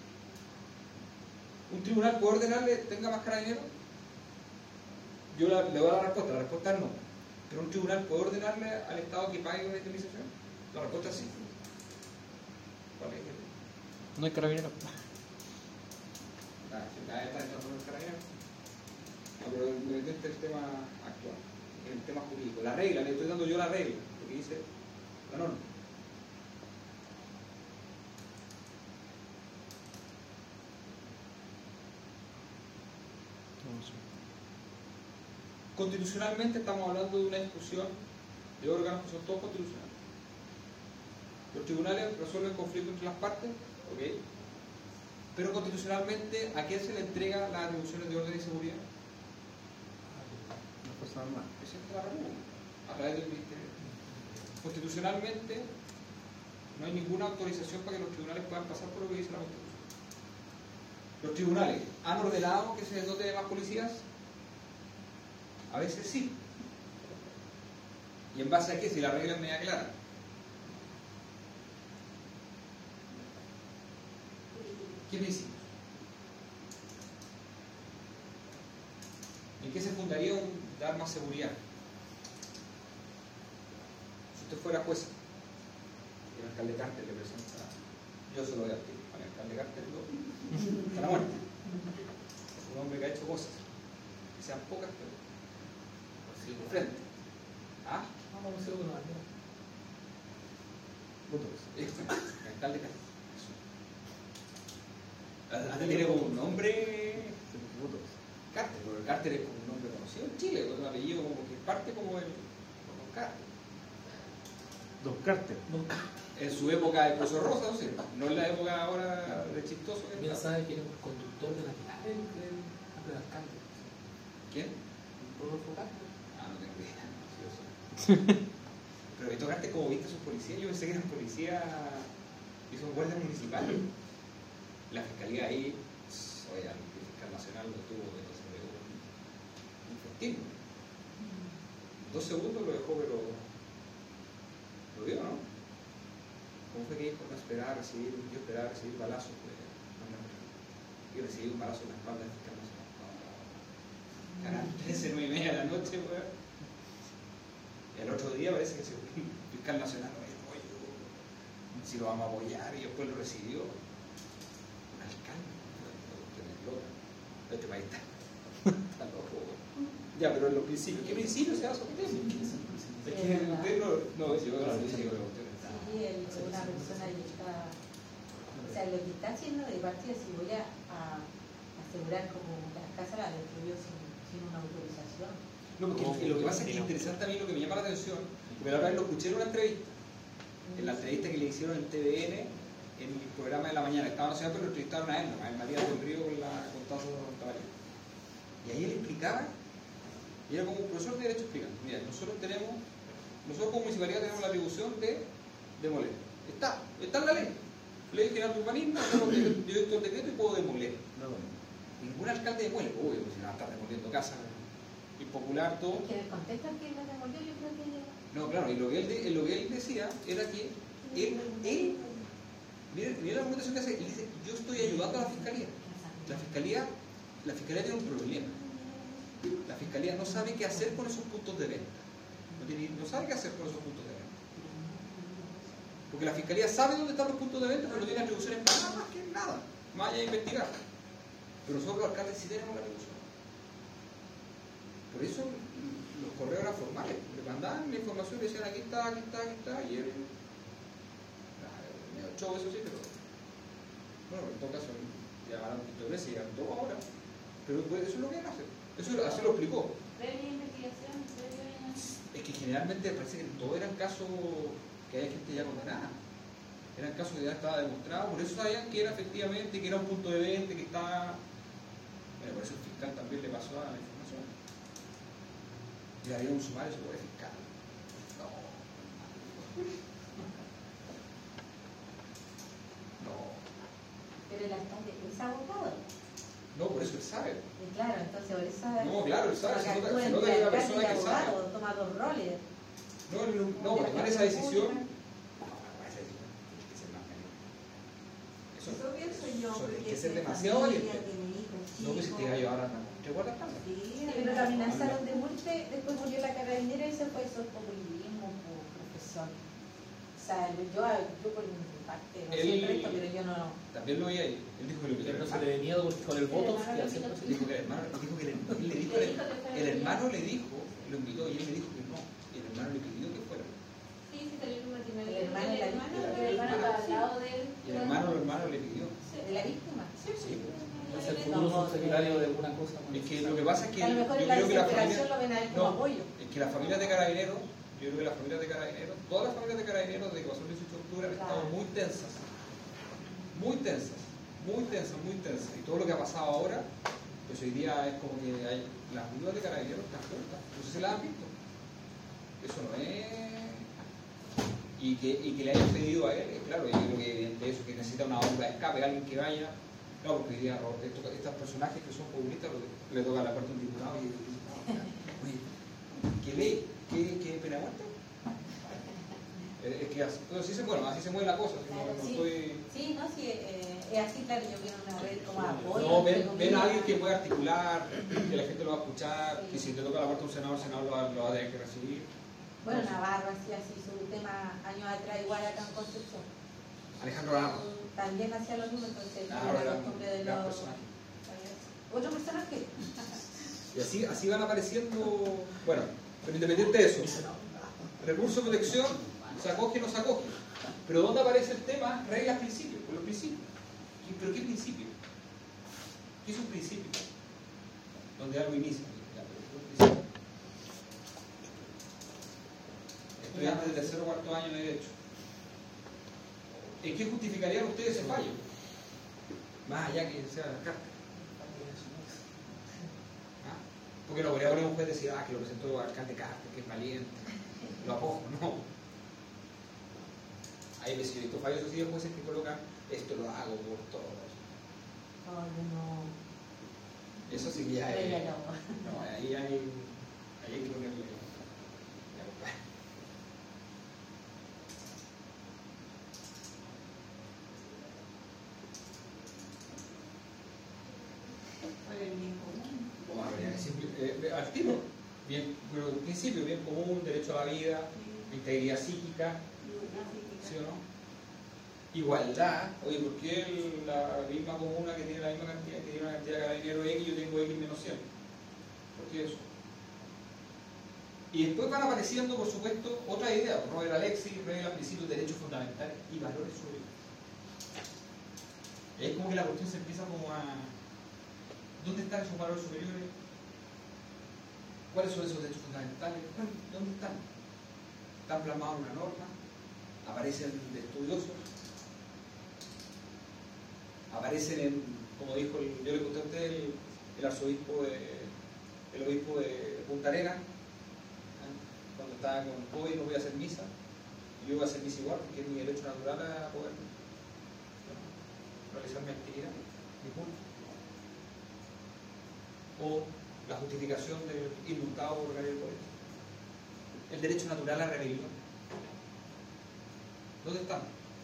¿Un tribunal puede ordenarle tenga más carabineros? Yo la- le voy a dar la respuesta, la respuesta es no. ¿Pero un tribunal puede ordenarle al Estado que pague una indemnización? La respuesta es sí. ¿Cuál es? No hay carabinero. Ah, se cae esta entrando en el carabinero. No, pero este es el tema actual, el tema jurídico. La regla, le estoy dando yo la regla, lo que dice la norma. No sé. Constitucionalmente estamos hablando de una discusión de órganos que son todos constitucionales. Los tribunales resuelven conflictos entre las partes, ¿ok? Pero constitucionalmente, ¿a quién se le entrega las atribuciones de orden y seguridad? Una cosa normal. Presidente de la República, a través del Ministerio. Constitucionalmente, no hay ninguna autorización para que los tribunales puedan pasar por lo que dice la Constitución. ¿Los tribunales han ordenado que se les dote de más policías? A veces sí. ¿Y en base a qué? Si la regla es media clara. ¿Qué principios? ¿En qué se fundaría un dar más seguridad? Si usted fuera jueza y el alcalde Carter le presenta, yo se lo voy a decir, al alcalde Carter lo hasta la muerte. Es un hombre que ha hecho cosas, que sean pocas, pero Sí, por frente. ¿Ah? Vamos a hacer uno aquí. Votos. Este, el alcalde Carter. Eso. Hasta tiene como un nombre Votos. Carter, porque Carter es como un nombre conocido en Chile, con un apellido como que parte como el como Carter. Don Carter. Nunca. En su época de profesor Rosa, no sé, no en la época ahora de chistoso. que También está. sabe que era un conductor de la final del, del, del alcalde. ¿Quién? Rodolfo Carter. Ah, no tengo idea. No, sí, yo sé. Pero Vito Carter, como viste a sus policías, yo pensé que eran policías y son guardias municipales. La fiscalía ahí, oye, el fiscal nacional lo tuvo, entonces le dio un festín. Dos segundos lo dejó, pero lo vio, ¿no? ¿Cómo fue que dijo? No esperaba recibir, yo esperaba recibir balazos. Pues, no, no, no. Y recibí un balazo en la espalda del fiscal nacional. Eran trece, nueve y media de la noche, pues. Y al otro día parece que el fiscal nacional lo apoyó, si lo vamos a apoyar, y después lo recibió. Un alcalde, este país está, está loco. Ya, pero en los principios, ¿qué principios se va a someter? Es que usted no, no, yo no sé si lo Sí, el, una persona que está, o sea, lo que está haciendo de partida, si voy a, a asegurar como las casas las destruyó sin, sin una autorización. No, porque lo que pasa es que es interesante a mí, lo que me llama la atención, porque la otra vez lo escuché en una entrevista, en la entrevista que le hicieron en T V N, en el programa de la mañana, estaba nacional, pero lo entrevistaron a él, a María del Río con la con Tazo Tabaré. Y ahí él explicaba, y era como un profesor de derecho explicando, mira, nosotros tenemos, nosotros como municipalidad tenemos la atribución de demoler. Está, está en la ley. Ley general de urbanismo, yo dicto el decreto y puedo demoler. No, bueno. Ningún alcalde demuele, obvio, si no va a estar demoliendo casas, impopular, todo. Es que en el contexto en que lo demolió, yo creo que No, claro, y lo que él, de- lo que él decía era que él, él miren, miren la argumentación que hace, él dice, yo estoy ayudando a la fiscalía. La fiscalía, la fiscalía tiene un problema. La fiscalía no sabe qué hacer con esos puntos de venta. No, tiene, no sabe qué hacer con esos puntos de venta. Porque la fiscalía sabe dónde están los puntos de venta, pero no tiene atribuciones para nada más que nada, más allá de investigar. Pero nosotros los alcaldes sí tenemos la atribución. Por eso los correos eran formales, le mandaban la información y decían aquí está, aquí está, aquí está, y él medio show, eso sí, pero bueno, en todo caso llamaron quinto veces y llegaron todos ahora, pero pues, eso es lo que él hace, eso así lo explicó. Previa investigación, previa... Es que generalmente parece que todos eran casos que hay gente ya condenada, eran casos que ya estaba demostrado, por eso sabían que era efectivamente, que era un punto de venta, que estaba, bueno, por eso el fiscal también le pasó a la información. Y había un sumario sobre el fiscal. No. No. pero el alcalde es abogado. No, por eso él sabe. Y claro, entonces por eso No, claro, él sabe, porque se nota- actúa se entre nota que es una alcalde persona y que sabe. abogado, toma dos roles. No, no, no, para tomar esa decisión. No, para tomar esa decisión tiene que ser más valiente. Eso, Eso pienso yo, eso porque tiene que ser tiene demasiado familia, valiente. tiene hijos, No que si te gallo ahora no. ¿Te guardas tanto? Sí, Sí, pero lo amenazaron de muerte, después murió la carabinera y se fue eso populismo, por profesor. O sea, yo, yo por mi parte, no sé Él- el resto, pero yo no. También lo vi ahí. Él dijo que lo Pero no se invitó. le dé miedo porque con el voto que hace Él dijo que el hermano, él dijo que el, él le dijo, el, el hermano le dijo, lo invitó y él le dijo que no. Y el hermano le pidió que fuera. Sí, sí, salió en un matrimonio. El hermano y la El hermano, víctima. el hermano estaba al lado de él. Y el hermano, el hermano le pidió. De la víctima. Sí. es el futuro subsecretario de alguna cosa. Es que lo que pasa es que A lo yo mejor en la creo que la desesperación familia, lo ven a él como no, apoyo. es que las familias de carabineros, yo creo que las familias de carabineros, todas las familias de carabineros desde que pasó el dieciocho de octubre han estado Claro. muy tensas, muy tensas, muy tensas, muy tensas. Y todo lo que ha pasado ahora, pues hoy día es como que hay, las viudas de carabineros están juntas, no sé si las han visto. Eso no es... Y que, y que le hayan pedido a él, eh, claro, yo creo que de eso, que necesita una bomba de escape, alguien que vaya. No, porque hoy día estos, estos personajes que son populistas le, le toca la parte de un diputado y el diputado, oye, ¿qué ley? ¿Qué, qué pena de muerte? Es que así, bueno, así se mueve, así se mueve la cosa. Así Claro, no, no sí. estoy... Sí, no, sí, eh, es así, claro, yo quiero una red como apoyo. No, ven, entre ven a comillas. alguien que pueda articular, que la gente lo va a escuchar, y si te toca la parte de un senador, el senador lo va, lo va a tener que recibir. Bueno, Navarro hacía así su tema años atrás, igual acá en Concepción. Alejandro Navarro. También hacía lo mismo, entonces Navarro la era costumbre de un gran los... personaje. Otro personaje. Y así, así van apareciendo, bueno, pero independiente de eso, recurso de protección, se acoge o no se acoge. Pero ¿dónde aparece el tema? Reglas, principios, con los principios. ¿Qué- ¿Pero qué principio? ¿Qué es un principio? Donde algo inicia. Ya, pero ¿qué es un principio? Estudiantes de tercero o cuarto año de Derecho. ¿En qué justificarían ustedes ese fallo? Más allá que sea la carta. ¿Ah? Porque no podría poner un juez y decir, ah, que lo presentó el alcalde Carter, que es valiente, lo acojo, no. Hay veces estos fallos así de jueces que colocan, esto lo hago por todos. Oh, no. Eso sí que ya Pero es. ya no. No, ahí hay, ahí hay que ponerle. Ya, compadre. Por el bien común. Vamos a ver, simple- eh, al tiro. Bien, pero en principio, bien común, derecho a la vida, integridad psíquica, ¿sí o no? Igualdad. Oye, ¿por qué el- la misma comuna que tiene la misma cantidad, que tiene una cantidad de carabinero X, yo tengo X menos cien? ¿Por qué eso? Y después van apareciendo, por supuesto, otras ideas. Robert Alexis, reglas, principios, derechos fundamentales y valores superiores. Es como que la cuestión se empieza como a... ¿Dónde están esos valores superiores? ¿Cuáles son esos derechos fundamentales? ¿Dónde están? ¿Están plasmados en una norma? ¿Aparecen de estudiosos? ¿Aparecen en, como dijo, el, yo le conté a usted, el, el arzobispo de, el obispo de Punta Arenas, ¿eh? Cuando estaba con COVID no voy a hacer misa, yo voy a hacer misa igual porque es mi derecho natural a poder realizar mi actividad, mi culto? O la justificación del indultado por Gabriel Boric. El derecho natural a rebelión. ¿Dónde están?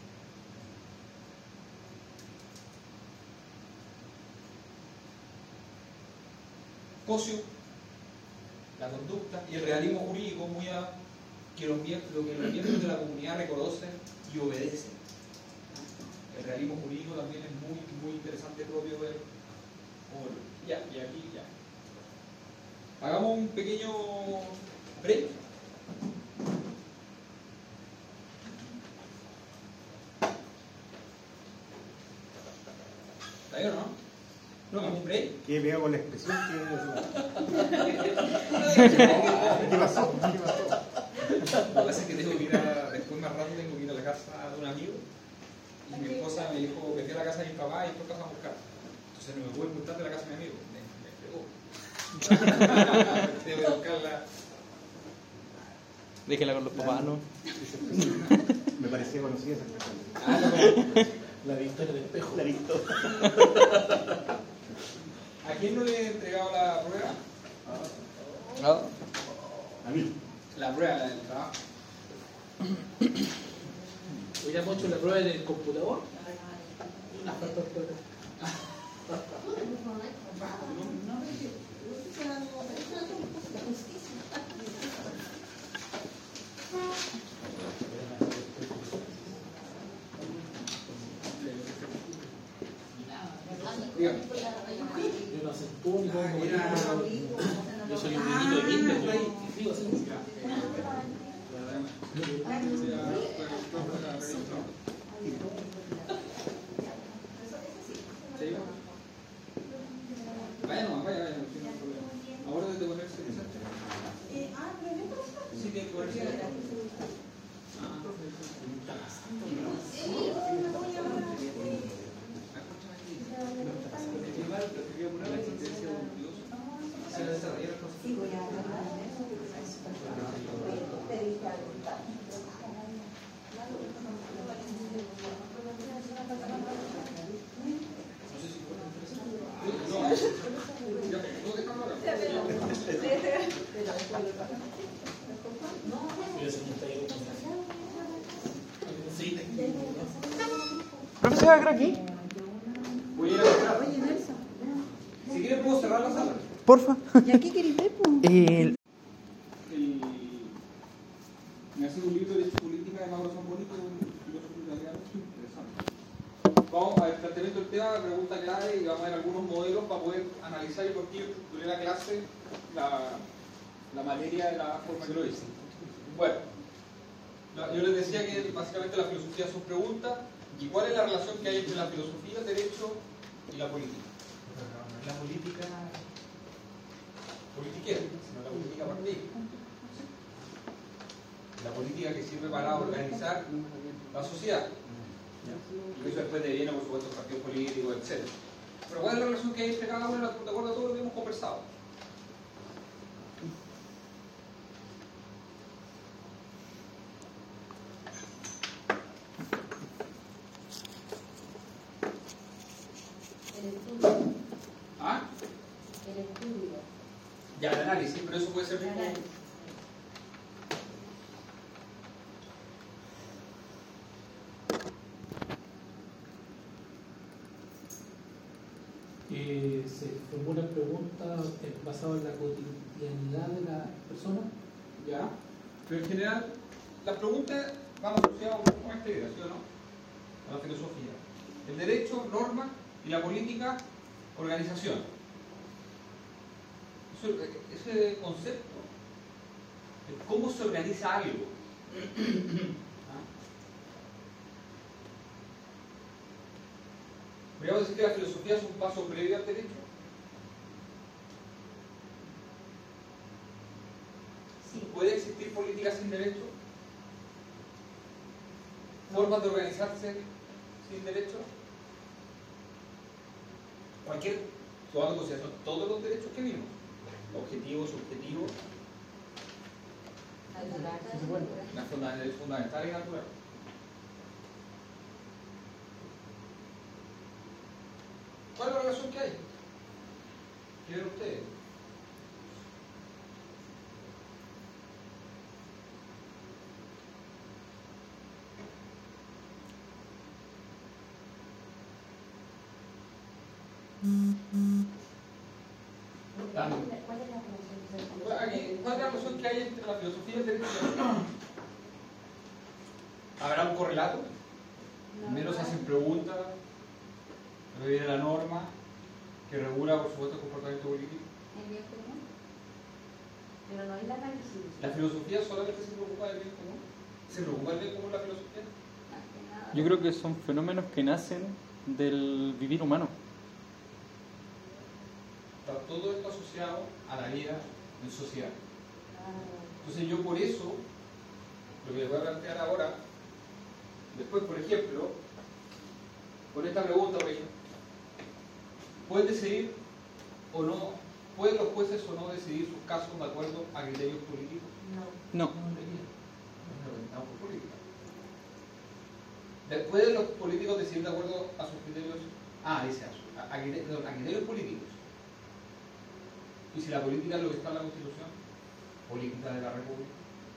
Cocio, la conducta y el realismo jurídico muy a que los, mie- lo que los miembros de la comunidad reconocen y obedecen. El realismo jurídico también es muy, muy interesante propio de... Oh, ya, y aquí ya. Hagamos un pequeño break. ¿Está bien o no? No, hagamos un break. ¿Qué pega con la expresión? ¿Qué, ¿Qué pasó? ¿Qué pasó? Lo que pasa es que tengo que ir a, después más rato tengo que ir a la casa de un amigo y mi esposa me dijo, me fui a la casa de mi papá y después vas a buscar. Entonces no me puedo ocultar de la casa de mi amigo. Me, me pegó. Tengo que buscarla. Déjela con los papás, ¿no? Me parecía conocida esa expresión. Ah, no. La victoria del espejo. La visto. ¿A quién no le he entregado la prueba? Ah, A mí. La prueba, la del trabajo. Hubiéramos hecho la prueba en el computador. No, porque usted se da como persona, la justicia. Dígame. Yo no acentúo ni pongo Mira. Yo soy un niñito de quinto, yo digo así. Vaya nomás, vaya, vaya, no tiene problema. Ahora debe ponerse desastre. Eh, ah, pero yo pensaba Sí, tiene que ponerse desastre. sí, voy a hablar de eso, porque es te dijo algo. Voy a hacer un taller de conversación. Profe, ¿se va a quedar aquí? Voy a ir a buscar. Oye, Nelson, Si quieres puedo cerrar la sala. Porfa. ¿y aquí queréis ver, pues? Eh, El... Me hace un libro de política de Mauro Zambolito, un filósofo italiano, interesante. Vamos al planteamiento del tema, pregunta clave, y vamos a ver algunos modelos para poder analizar y por qué yo estructuré la clase, la, la materia de la forma que lo hice. Bueno, la- yo les decía que básicamente la filosofía son preguntas, y cuál es la relación que hay entre la filosofía, el derecho y la política. La política politiquera, sino la política partidista. La política que sirve para organizar la sociedad. Y eso después deviene, por supuesto, partidos políticos, etcétera. Pero ¿cuál es la relación que hay entre cada uno de acuerdo a todo lo que hemos conversado? El estudio. ¿Ah? El estudio. Ya, el análisis, pero eso puede ser El mismo. análisis. Eh, se formulan preguntas eh, basadas en la cotidianidad de la persona. ¿Ya? Pero en general, las preguntas van asociadas un poco con esta idea, ¿sí o no? A la filosofía. El derecho, norma, y la política, organización. Eso- ese concepto de cómo se organiza algo. ¿Ah? Podríamos decir que la filosofía es un paso previo al derecho. Sí. ¿Puede existir política sin derecho? ¿Formas de organizarse sin derecho? Cualquier, tomando en consideración todos los derechos que vimos, objetivos, subjetivos, las funda- derechos fundamentales y naturales. ¿Cuál es la relación que hay? ¿Qué ven ustedes? Dame. ¿Cuál es la relación? Bueno, aquí, ¿cuál es la relación que hay entre la filosofía y el derecho? ¿Habrá un correlato? Primero se hacen preguntas, luego viene la norma, que regula, por supuesto, el comportamiento político. El bien común. Pero no es la análisis. ¿La filosofía solamente se preocupa del bien común? ¿Se preocupa del bien común la filosofía? Más que nada. yo creo que son fenómenos que nacen del vivir humano. Está todo esto asociado a la vida en sociedad. Ah, Entonces yo por eso, lo que les voy a plantear ahora, después, por ejemplo, con esta pregunta, por ejemplo, ¿pueden decidir o no, pueden los jueces o no decidir sus casos de acuerdo a criterios políticos? no. No. No deberían. No representamos por política. De- ¿Pueden los políticos decidir de acuerdo a sus criterios? Ah, dice a, su- a, a criterio- perdón, a criterios políticos. ¿Y si la política es lo que está en la Constitución? Política de la República.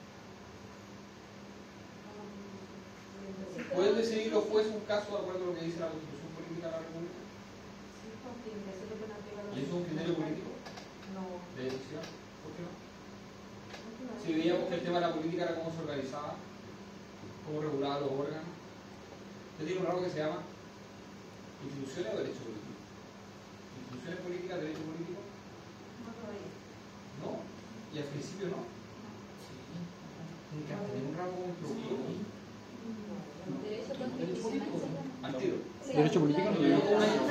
¿Pueden decidir los jueces un caso de acuerdo a lo que dice la Constitución Política de la República? ¿Y eso es un criterio político No. de decisión? ¿Por qué no? Si veíamos que el tema de la política era cómo se organizaba, cómo regulaban los órganos. Usted tiene un ramo que se llama instituciones o derecho político. Instituciones políticas, derecho político. No. Y al principio no. Tiene que tener un ramo como introductorio. Derecho político. Al tiro. Derecho político no Yo como una-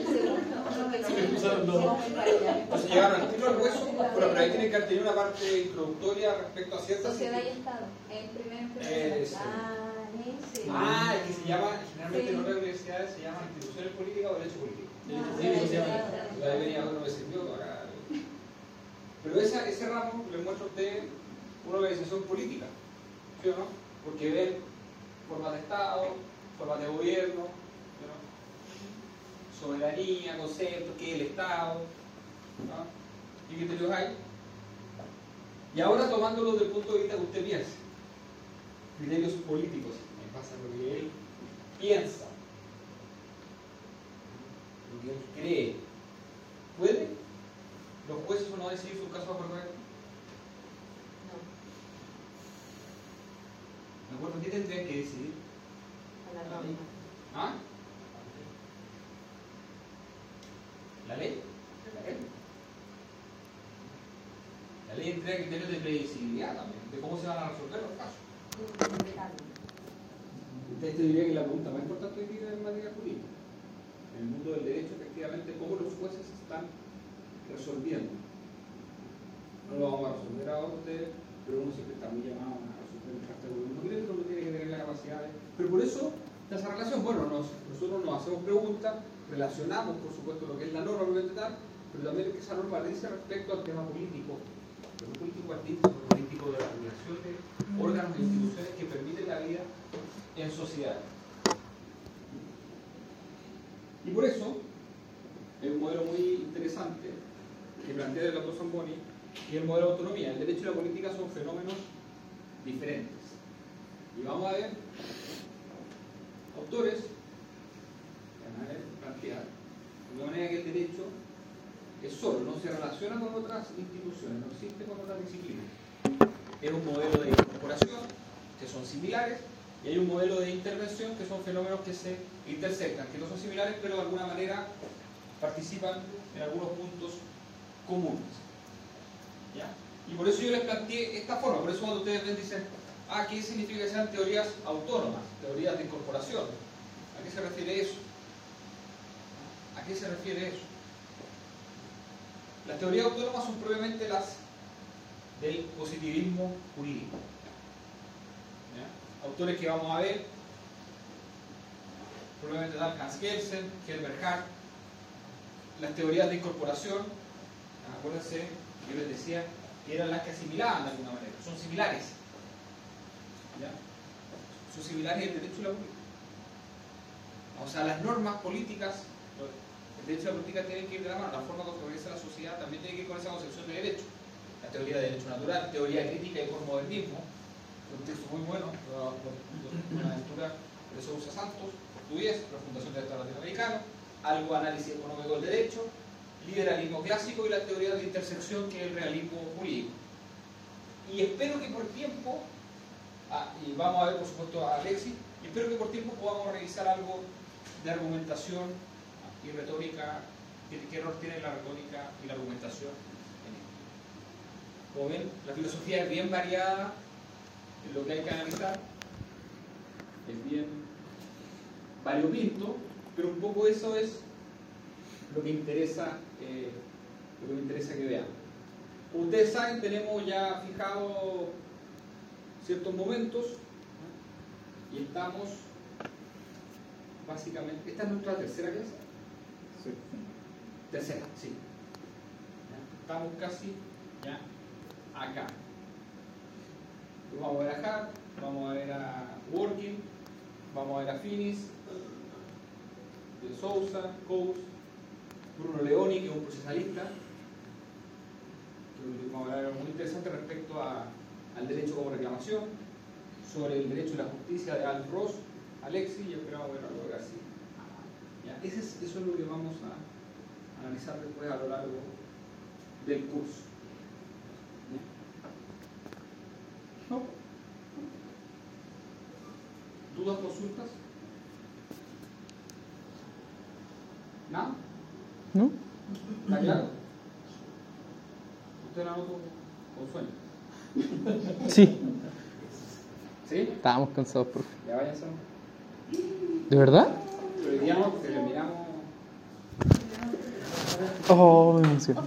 Entonces llegaron al tiro al hueso, pero, pero ahí tienen que tener una parte introductoria respecto a ciertas. Sociedad y Estado. El primero Eh, sí. Ah, ese. Ah, es que se llama, generalmente en otras universidades se llama instituciones políticas o derecho político. Derecho político se llama. Ya debería haberlo decidido acá. Pero esa, ese ramo le muestra a usted una organización política, ¿sí o no? Porque ven formas de Estado, formas de gobierno, ¿sí o no? Soberanía, conceptos, qué es el Estado, ¿no? ¿Y criterios hay? Y ahora tomándolo desde el punto de vista que usted piense, criterios políticos, en base a lo que él piensa, lo que él cree, ¿puede los jueces o no decidir su caso bajo el gobierno? ¿De acuerdo? ¿Qué tendrían que decidir? A la norma. ¿Ah? ¿La ley? La ley. La ley entrega criterios de previsibilidad también, de cómo se van a resolver los casos. Usted te diría que la pregunta más importante que tiene en materia jurídica, en el mundo del derecho, efectivamente, cómo los jueces están resolviendo. No lo vamos a resolver ahora ustedes, pero uno siempre está muy llamado a resolver el caso del gobierno directo, uno tiene que tener la capacidad de... Pero por eso, esa relación, bueno, nos, nosotros nos hacemos preguntas, relacionamos, por supuesto, lo que es la norma propiamente tal, pero también lo que esa norma dice respecto al tema político, el político artístico, el político de la regulación de órganos e instituciones que permiten la vida en sociedad. Y por eso, es un modelo muy interesante que plantea el doctor Zamboni, y el modelo de autonomía. El derecho y la política son fenómenos diferentes. Y vamos a ver autores que van a ver, plantear de manera que el derecho es solo, no se relaciona con otras instituciones, no existe con otras disciplinas. Es un modelo de incorporación, que son similares, y hay un modelo de intervención, que son fenómenos que se intersectan, que no son similares, pero de alguna manera participan en algunos puntos comunes. ¿Ya? Y por eso yo les planteé esta forma, por eso cuando ustedes ven dicen, ah, ¿qué significa que sean teorías autónomas, teorías de incorporación? ¿A qué se refiere eso? ¿A qué se refiere eso? Las teorías autónomas son propiamente las del positivismo jurídico. ¿Ya? Autores que vamos a ver, probablemente Dan Hans-Kelsen, Herbert Hart, las teorías de incorporación, acuérdense, yo les decía que eran las que asimilaban de alguna manera, son similares. ¿Ya? Son similares el derecho y la política. O sea, las normas políticas, el derecho y la política tienen que ir de la mano, la forma como se organiza la sociedad también tiene que ir con esa concepción de derecho. La teoría de derecho natural, teoría crítica y postmodernismo, un texto muy bueno, por una lectura de Sousa Santos, portugués, la Fundación del Estado Latinoamericano, algo de análisis económico del derecho, liberalismo clásico y la teoría de intersección, que es el realismo jurídico. Y espero que por tiempo, ah, y vamos a ver por supuesto a Alexis, y espero que por tiempo podamos revisar algo de argumentación y retórica, qué, qué error tiene la retórica y la argumentación en esto. Como ven, la filosofía es bien variada en lo que hay que analizar, es bien variopinto, pero un poco eso es lo que interesa, eh, lo que me interesa que vean. Como ustedes saben, tenemos ya fijado ciertos momentos, ¿no? Y estamos básicamente, esta es nuestra tercera clase. Sí. Tercera, sí. ¿Ya? Estamos casi ya acá. Pues vamos a ver a Hart, vamos a ver a Working, vamos a ver a Finis, de Sousa, Coase, Bruno Leoni, que es un procesalista, que vamos a hablar algo muy interesante respecto a, al derecho como reclamación, sobre el derecho y la justicia de Al Ross, Alexis, y esperamos ver algo así. ¿Ya? Ese es, eso es lo que vamos a analizar después a lo largo del curso. ¿Ya? ¿No? ¿Dudas, consultas? ¿Nada? ¿No? ¿Está claro? ¿Usted la notó con sueño? Sí, ¿Sí? estábamos cansados, profe. Ya váyanse. ¿De verdad? Pero hoy día no, porque terminamos. Oh, me emociono.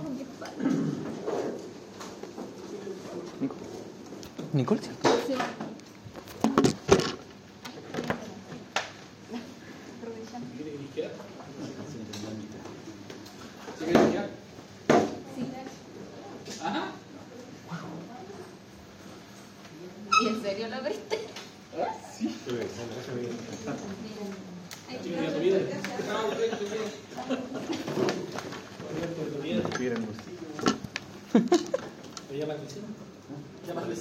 Nicole, ¿cierto? Sí. ¿Quiere iniciar? ¿Sí quiere iniciar? Sí, gracias. Ajá. ¿Y en serio lo abriste? Sí. Ay, Sí, gracias. ya te Gracias. No, usted, usted quiere. Miren, ¿Lo llama Cristina? ¿Llama Cristina?